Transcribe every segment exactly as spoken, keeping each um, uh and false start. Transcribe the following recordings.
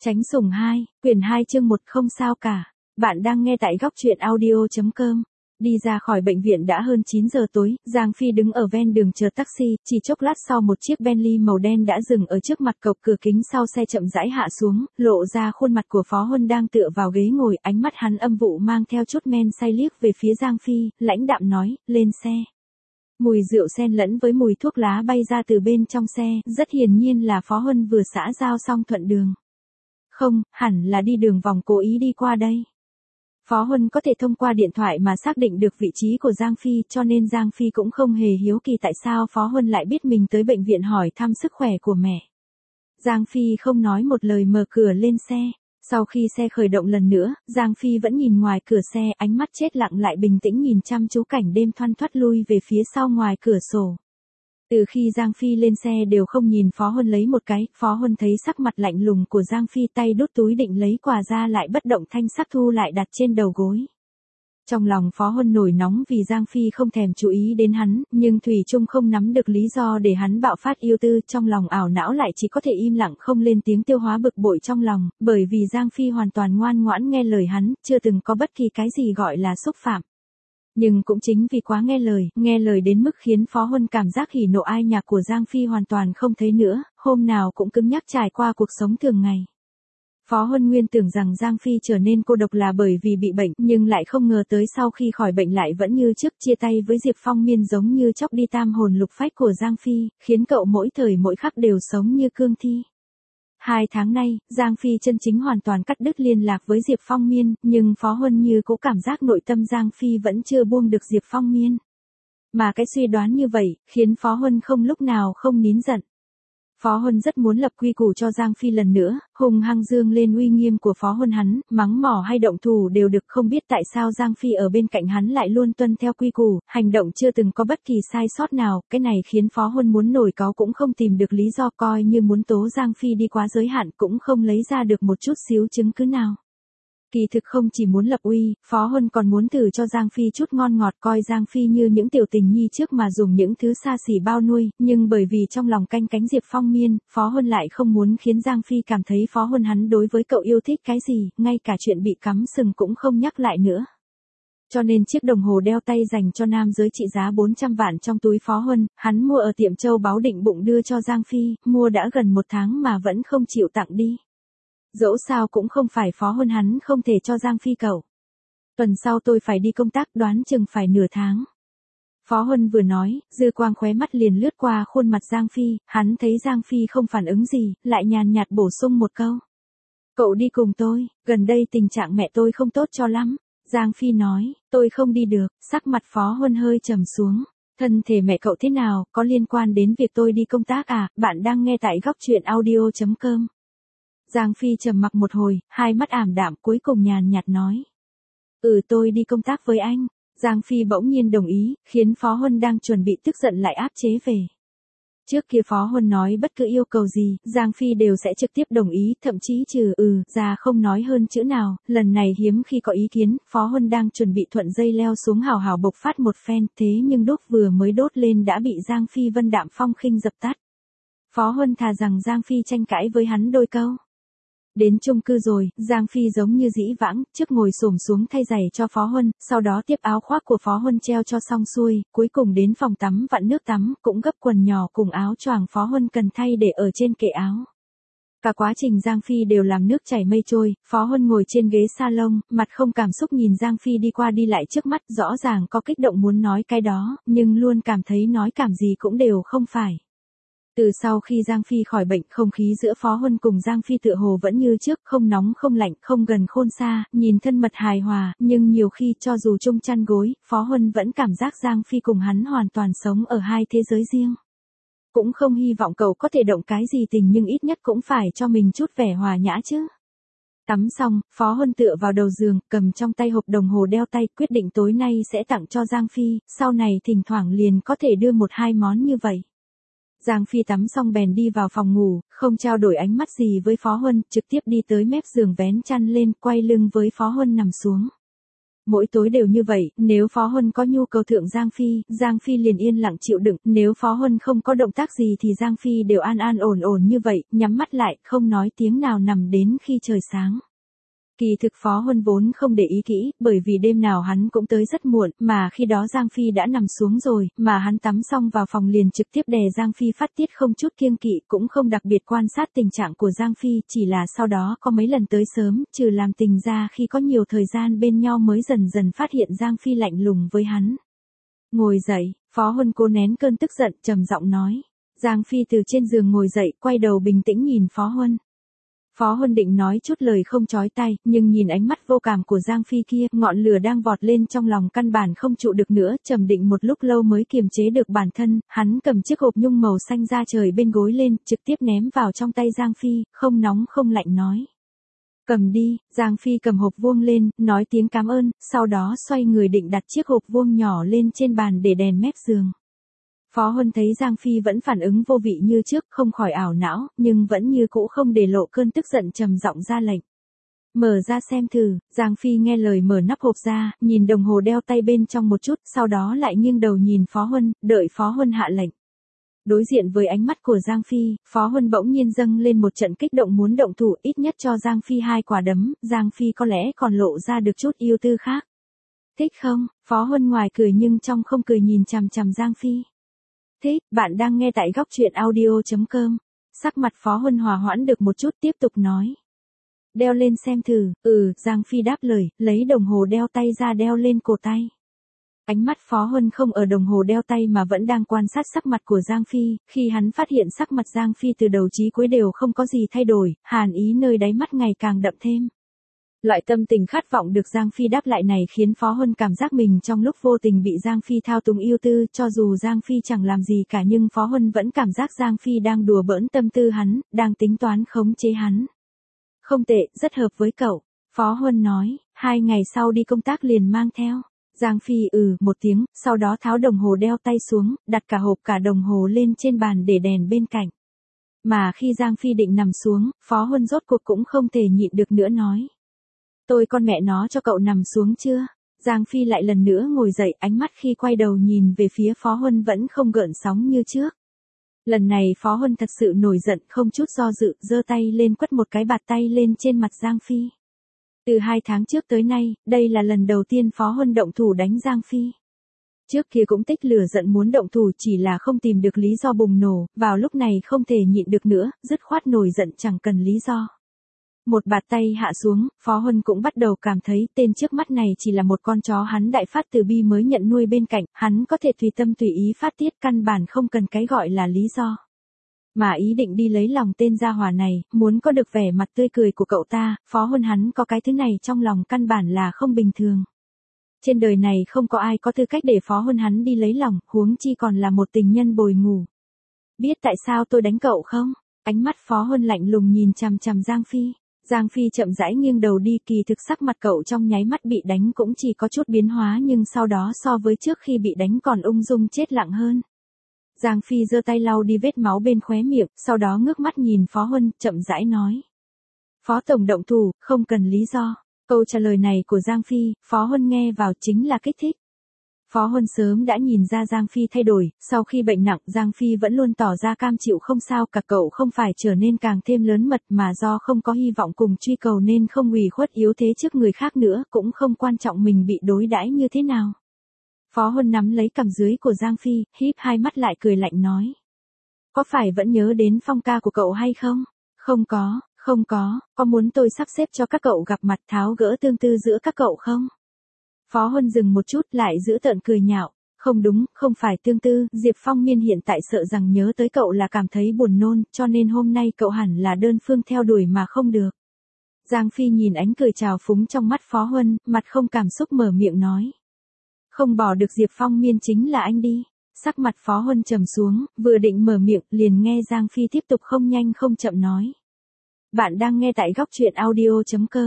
Tránh sủng hai, quyển hai chương một không sao cả. Bạn đang nghe tại góc truyện audio.com. Đi ra khỏi bệnh viện đã hơn chín giờ tối, Giang Phi đứng ở ven đường chờ taxi, chỉ chốc lát sau một chiếc Bentley màu đen đã dừng ở trước mặt cậu, cửa kính sau xe chậm rãi hạ xuống, lộ ra khuôn mặt của Phó Huân đang tựa vào ghế ngồi, ánh mắt hắn âm vụ mang theo chút men say liếc về phía Giang Phi, lãnh đạm nói, lên xe. Mùi rượu xen lẫn với mùi thuốc lá bay ra từ bên trong xe, rất hiển nhiên là Phó Huân vừa xã giao xong thuận đường. Không, hẳn là đi đường vòng cố ý đi qua đây. Phó Huân có thể thông qua điện thoại mà xác định được vị trí của Giang Phi, cho nên Giang Phi cũng không hề hiếu kỳ tại sao Phó Huân lại biết mình tới bệnh viện hỏi thăm sức khỏe của mẹ. Giang Phi không nói một lời mở cửa lên xe. Sau khi xe khởi động lần nữa, Giang Phi vẫn nhìn ngoài cửa xe, ánh mắt chết lặng lại bình tĩnh nhìn chăm chú cảnh đêm thoăn thoắt lui về phía sau ngoài cửa sổ. Từ khi Giang Phi lên xe đều không nhìn Phó Huân lấy một cái, Phó Huân thấy sắc mặt lạnh lùng của Giang Phi, tay đút túi định lấy quà ra lại bất động thanh sắc thu lại đặt trên đầu gối. Trong lòng Phó Huân nổi nóng vì Giang Phi không thèm chú ý đến hắn, nhưng thủy chung không nắm được lý do để hắn bạo phát yêu tư, trong lòng ảo não lại chỉ có thể im lặng không lên tiếng tiêu hóa bực bội trong lòng, bởi vì Giang Phi hoàn toàn ngoan ngoãn nghe lời hắn, chưa từng có bất kỳ cái gì gọi là xúc phạm. Nhưng cũng chính vì quá nghe lời, nghe lời đến mức khiến Phó Huân cảm giác hỉ nộ ai nhạc của Giang Phi hoàn toàn không thấy nữa, hôm nào cũng cứng nhắc trải qua cuộc sống thường ngày. Phó Huân nguyên tưởng rằng Giang Phi trở nên cô độc là bởi vì bị bệnh, nhưng lại không ngờ tới sau khi khỏi bệnh lại vẫn như trước, chia tay với Diệp Phong Miên giống như chóc đi tam hồn lục phách của Giang Phi, khiến cậu mỗi thời mỗi khắc đều sống như cương thi. Hai tháng nay, Giang Phi chân chính hoàn toàn cắt đứt liên lạc với Diệp Phong Miên, nhưng Phó Huân như cũng cảm giác nội tâm Giang Phi vẫn chưa buông được Diệp Phong Miên. Mà cái suy đoán như vậy, khiến Phó Huân không lúc nào không nín giận. Phó Huân rất muốn lập quy củ cho Giang Phi lần nữa, hùng hăng dương lên uy nghiêm của Phó Huân hắn, mắng mỏ hay động thủ đều được, không biết tại sao Giang Phi ở bên cạnh hắn lại luôn tuân theo quy củ, hành động chưa từng có bất kỳ sai sót nào, cái này khiến Phó Huân muốn nổi cáu cũng không tìm được lý do, coi như muốn tố Giang Phi đi quá giới hạn cũng không lấy ra được một chút xíu chứng cứ nào. Kỳ thực không chỉ muốn lập uy, Phó Huân còn muốn thử cho Giang Phi chút ngon ngọt, coi Giang Phi như những tiểu tình nhi trước mà dùng những thứ xa xỉ bao nuôi, nhưng bởi vì trong lòng canh cánh Diệp Phong Miên, Phó Huân lại không muốn khiến Giang Phi cảm thấy Phó Huân hắn đối với cậu yêu thích cái gì, ngay cả chuyện bị cắm sừng cũng không nhắc lại nữa. Cho nên chiếc đồng hồ đeo tay dành cho nam giới trị giá bốn trăm vạn trong túi Phó Huân, hắn mua ở tiệm châu báu định bụng đưa cho Giang Phi, mua đã gần một tháng mà vẫn không chịu tặng đi. Dẫu sao cũng không phải Phó Huân hắn không thể cho Giang Phi cậu. Tuần sau tôi phải đi công tác, đoán chừng phải nửa tháng. Phó Huân vừa nói, dư quang khóe mắt liền lướt qua khuôn mặt Giang Phi, hắn thấy Giang Phi không phản ứng gì, lại nhàn nhạt bổ sung một câu. Cậu đi cùng tôi, gần đây tình trạng mẹ tôi không tốt cho lắm. Giang Phi nói, tôi không đi được, sắc mặt Phó Huân hơi trầm xuống. Thân thể mẹ cậu thế nào, có liên quan đến việc tôi đi công tác à? Bạn đang nghe tại góc truyện audio.com. Giang Phi trầm mặc một hồi, hai mắt ảm đạm, cuối cùng nhàn nhạt nói. Ừ, tôi đi công tác với anh. Giang Phi bỗng nhiên đồng ý, khiến Phó Huân đang chuẩn bị tức giận lại áp chế về. Trước kia Phó Huân nói bất cứ yêu cầu gì, Giang Phi đều sẽ trực tiếp đồng ý, thậm chí trừ ừ ra không nói hơn chữ nào, lần này hiếm khi có ý kiến, Phó Huân đang chuẩn bị thuận dây leo xuống hào hào bộc phát một phen, thế nhưng đốt vừa mới đốt lên đã bị Giang Phi vân đạm phong khinh dập tắt. Phó Huân thà rằng Giang Phi tranh cãi với hắn đôi câu. Đến chung cư rồi, Giang Phi giống như dĩ vãng, trước ngồi xổm xuống thay giày cho Phó Huân, sau đó tiếp áo khoác của Phó Huân treo cho xong xuôi, cuối cùng đến phòng tắm vặn nước tắm, cũng gấp quần nhỏ cùng áo choàng Phó Huân cần thay để ở trên kệ áo. Cả quá trình Giang Phi đều làm nước chảy mây trôi, Phó Huân ngồi trên ghế salon, mặt không cảm xúc nhìn Giang Phi đi qua đi lại trước mắt, rõ ràng có kích động muốn nói cái đó, nhưng luôn cảm thấy nói cảm gì cũng đều không phải. Từ sau khi Giang Phi khỏi bệnh, không khí giữa Phó Huân cùng Giang Phi tựa hồ vẫn như trước, không nóng không lạnh, không gần khôn xa, nhìn thân mật hài hòa, nhưng nhiều khi cho dù chung chăn gối, Phó Huân vẫn cảm giác Giang Phi cùng hắn hoàn toàn sống ở hai thế giới riêng. Cũng không hy vọng cậu có thể động cái gì tình, nhưng ít nhất cũng phải cho mình chút vẻ hòa nhã chứ. Tắm xong, Phó Huân tựa vào đầu giường, cầm trong tay hộp đồng hồ đeo tay, quyết định tối nay sẽ tặng cho Giang Phi, sau này thỉnh thoảng liền có thể đưa một hai món như vậy. Giang Phi tắm xong bèn đi vào phòng ngủ, không trao đổi ánh mắt gì với Phó Huân, trực tiếp đi tới mép giường vén chăn lên, quay lưng với Phó Huân nằm xuống. Mỗi tối đều như vậy, nếu Phó Huân có nhu cầu thượng Giang Phi, Giang Phi liền yên lặng chịu đựng, nếu Phó Huân không có động tác gì thì Giang Phi đều an an ổn ổn như vậy, nhắm mắt lại, không nói tiếng nào nằm đến khi trời sáng. Kỳ thực Phó Huân vốn không để ý kỹ, bởi vì đêm nào hắn cũng tới rất muộn, mà khi đó Giang Phi đã nằm xuống rồi, mà hắn tắm xong vào phòng liền trực tiếp đè Giang Phi phát tiết không chút kiêng kỵ, cũng không đặc biệt quan sát tình trạng của Giang Phi, chỉ là sau đó có mấy lần tới sớm, trừ làm tình ra khi có nhiều thời gian bên nhau mới dần dần phát hiện Giang Phi lạnh lùng với hắn. Ngồi dậy, Phó Huân cố nén cơn tức giận, trầm giọng nói. Giang Phi từ trên giường ngồi dậy, quay đầu bình tĩnh nhìn Phó Huân. Phó Huân định nói chút lời không chói tai, nhưng nhìn ánh mắt vô cảm của Giang Phi kia, ngọn lửa đang vọt lên trong lòng căn bản không trụ được nữa, trầm định một lúc lâu mới kiềm chế được bản thân, hắn cầm chiếc hộp nhung màu xanh da trời bên gối lên, trực tiếp ném vào trong tay Giang Phi, không nóng không lạnh nói. Cầm đi, Giang Phi cầm hộp vuông lên, nói tiếng cảm ơn, sau đó xoay người định đặt chiếc hộp vuông nhỏ lên trên bàn để đèn mép giường. Phó Huân thấy Giang Phi vẫn phản ứng vô vị như trước, không khỏi ảo não, nhưng vẫn như cũ không để lộ cơn tức giận, trầm giọng ra lệnh. Mở ra xem thử, Giang Phi nghe lời mở nắp hộp ra, nhìn đồng hồ đeo tay bên trong một chút, sau đó lại nghiêng đầu nhìn Phó Huân, đợi Phó Huân hạ lệnh. Đối diện với ánh mắt của Giang Phi, Phó Huân bỗng nhiên dâng lên một trận kích động muốn động thủ, ít nhất cho Giang Phi hai quả đấm, Giang Phi có lẽ còn lộ ra được chút yêu tư khác. Thích không? Phó Huân ngoài cười nhưng trong không cười nhìn chằm chằm Giang Phi. Thích, bạn đang nghe tại góc truyện audio chấm com. Sắc mặt Phó Huân hòa hoãn được một chút, tiếp tục nói. Đeo lên xem thử, ừ, Giang Phi đáp lời, lấy đồng hồ đeo tay ra đeo lên cổ tay. Ánh mắt Phó Huân không ở đồng hồ đeo tay mà vẫn đang quan sát sắc mặt của Giang Phi, khi hắn phát hiện sắc mặt Giang Phi từ đầu chí cuối đều không có gì thay đổi, hàn ý nơi đáy mắt ngày càng đậm thêm. Loại tâm tình khát vọng được Giang Phi đáp lại này khiến Phó Huân cảm giác mình trong lúc vô tình bị Giang Phi thao túng yêu tư, cho dù Giang Phi chẳng làm gì cả nhưng Phó Huân vẫn cảm giác Giang Phi đang đùa bỡn tâm tư hắn, đang tính toán khống chế hắn. Không tệ, rất hợp với cậu, Phó Huân nói, hai ngày sau đi công tác liền mang theo. Giang Phi ừ một tiếng, sau đó tháo đồng hồ đeo tay xuống, đặt cả hộp cả đồng hồ lên trên bàn để đèn bên cạnh. Mà khi Giang Phi định nằm xuống, Phó Huân rốt cuộc cũng không thể nhịn được nữa nói. Tôi con mẹ nó cho cậu nằm xuống chưa? Giang Phi lại lần nữa ngồi dậy, ánh mắt khi quay đầu nhìn về phía Phó Huân vẫn không gợn sóng như trước. Lần này Phó Huân thật sự nổi giận, không chút do dự, giơ tay lên quất một cái bạt tay lên trên mặt Giang Phi. Từ hai tháng trước tới nay, đây là lần đầu tiên Phó Huân động thủ đánh Giang Phi. Trước kia cũng tích lửa giận muốn động thủ chỉ là không tìm được lý do bùng nổ, vào lúc này không thể nhịn được nữa, dứt khoát nổi giận chẳng cần lý do. Một bạt tay hạ xuống, Phó Huân cũng bắt đầu cảm thấy tên trước mắt này chỉ là một con chó hắn đại phát từ bi mới nhận nuôi bên cạnh, hắn có thể tùy tâm tùy ý phát tiết căn bản không cần cái gọi là lý do. Mà ý định đi lấy lòng tên gia hỏa này, muốn có được vẻ mặt tươi cười của cậu ta, Phó Huân hắn có cái thứ này trong lòng căn bản là không bình thường. Trên đời này không có ai có tư cách để Phó Huân hắn đi lấy lòng, huống chi còn là một tình nhân bồi ngủ. Biết tại sao tôi đánh cậu không? Ánh mắt Phó Huân lạnh lùng nhìn chằm chằm Giang Phi. Giang Phi chậm rãi nghiêng đầu đi, kỳ thực sắc mặt cậu trong nháy mắt bị đánh cũng chỉ có chút biến hóa nhưng sau đó so với trước khi bị đánh còn ung dung chết lặng hơn. Giang Phi giơ tay lau đi vết máu bên khóe miệng, sau đó ngước mắt nhìn Phó Huân, chậm rãi nói. Phó Tổng động thủ, không cần lý do. Câu trả lời này của Giang Phi, Phó Huân nghe vào chính là kích thích. Phó Huân sớm đã nhìn ra Giang Phi thay đổi, sau khi bệnh nặng Giang Phi vẫn luôn tỏ ra cam chịu không sao cả, cậu không phải trở nên càng thêm lớn mật mà do không có hy vọng cùng truy cầu nên không ủy khuất yếu thế trước người khác nữa, cũng không quan trọng mình bị đối đãi như thế nào. Phó Huân nắm lấy cằm dưới của Giang Phi, híp hai mắt lại cười lạnh nói. Có phải vẫn nhớ đến Phong ca của cậu hay không? Không có, không có, có muốn tôi sắp xếp cho các cậu gặp mặt tháo gỡ tương tư giữa các cậu không? Phó Huân dừng một chút lại giữ tợn cười nhạo. Không đúng, không phải tương tư, Diệp Phong Miên hiện tại sợ rằng nhớ tới cậu là cảm thấy buồn nôn, cho nên hôm nay cậu hẳn là đơn phương theo đuổi mà không được. Giang Phi nhìn ánh cười trào phúng trong mắt Phó Huân, mặt không cảm xúc mở miệng nói. Không bỏ được Diệp Phong Miên chính là anh đi. Sắc mặt Phó Huân trầm xuống, vừa định mở miệng, liền nghe Giang Phi tiếp tục không nhanh không chậm nói. Bạn đang nghe tại góc truyện audio chấm com.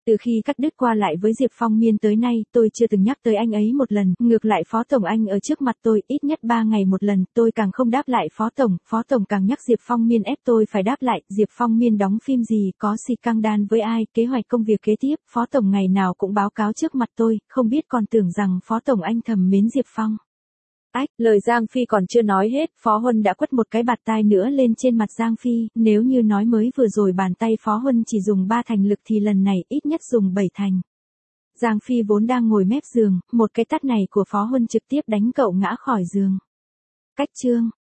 Từ khi cắt đứt qua lại với Diệp Phong Miên tới nay, tôi chưa từng nhắc tới anh ấy một lần, ngược lại Phó Tổng anh ở trước mặt tôi, ít nhất ba ngày một lần, tôi càng không đáp lại Phó Tổng, Phó Tổng càng nhắc Diệp Phong Miên ép tôi phải đáp lại, Diệp Phong Miên đóng phim gì, có xì căng đan với ai, kế hoạch công việc kế tiếp, Phó Tổng ngày nào cũng báo cáo trước mặt tôi, không biết còn tưởng rằng Phó Tổng anh thầm mến Diệp Phong. Ách, lời Giang Phi còn chưa nói hết, Phó Huân đã quất một cái bạt tai nữa lên trên mặt Giang Phi, nếu như nói mới vừa rồi bàn tay Phó Huân chỉ dùng ba thành lực thì lần này ít nhất dùng bảy thành. Giang Phi vốn đang ngồi mép giường, một cái tát này của Phó Huân trực tiếp đánh cậu ngã khỏi giường. Cách chương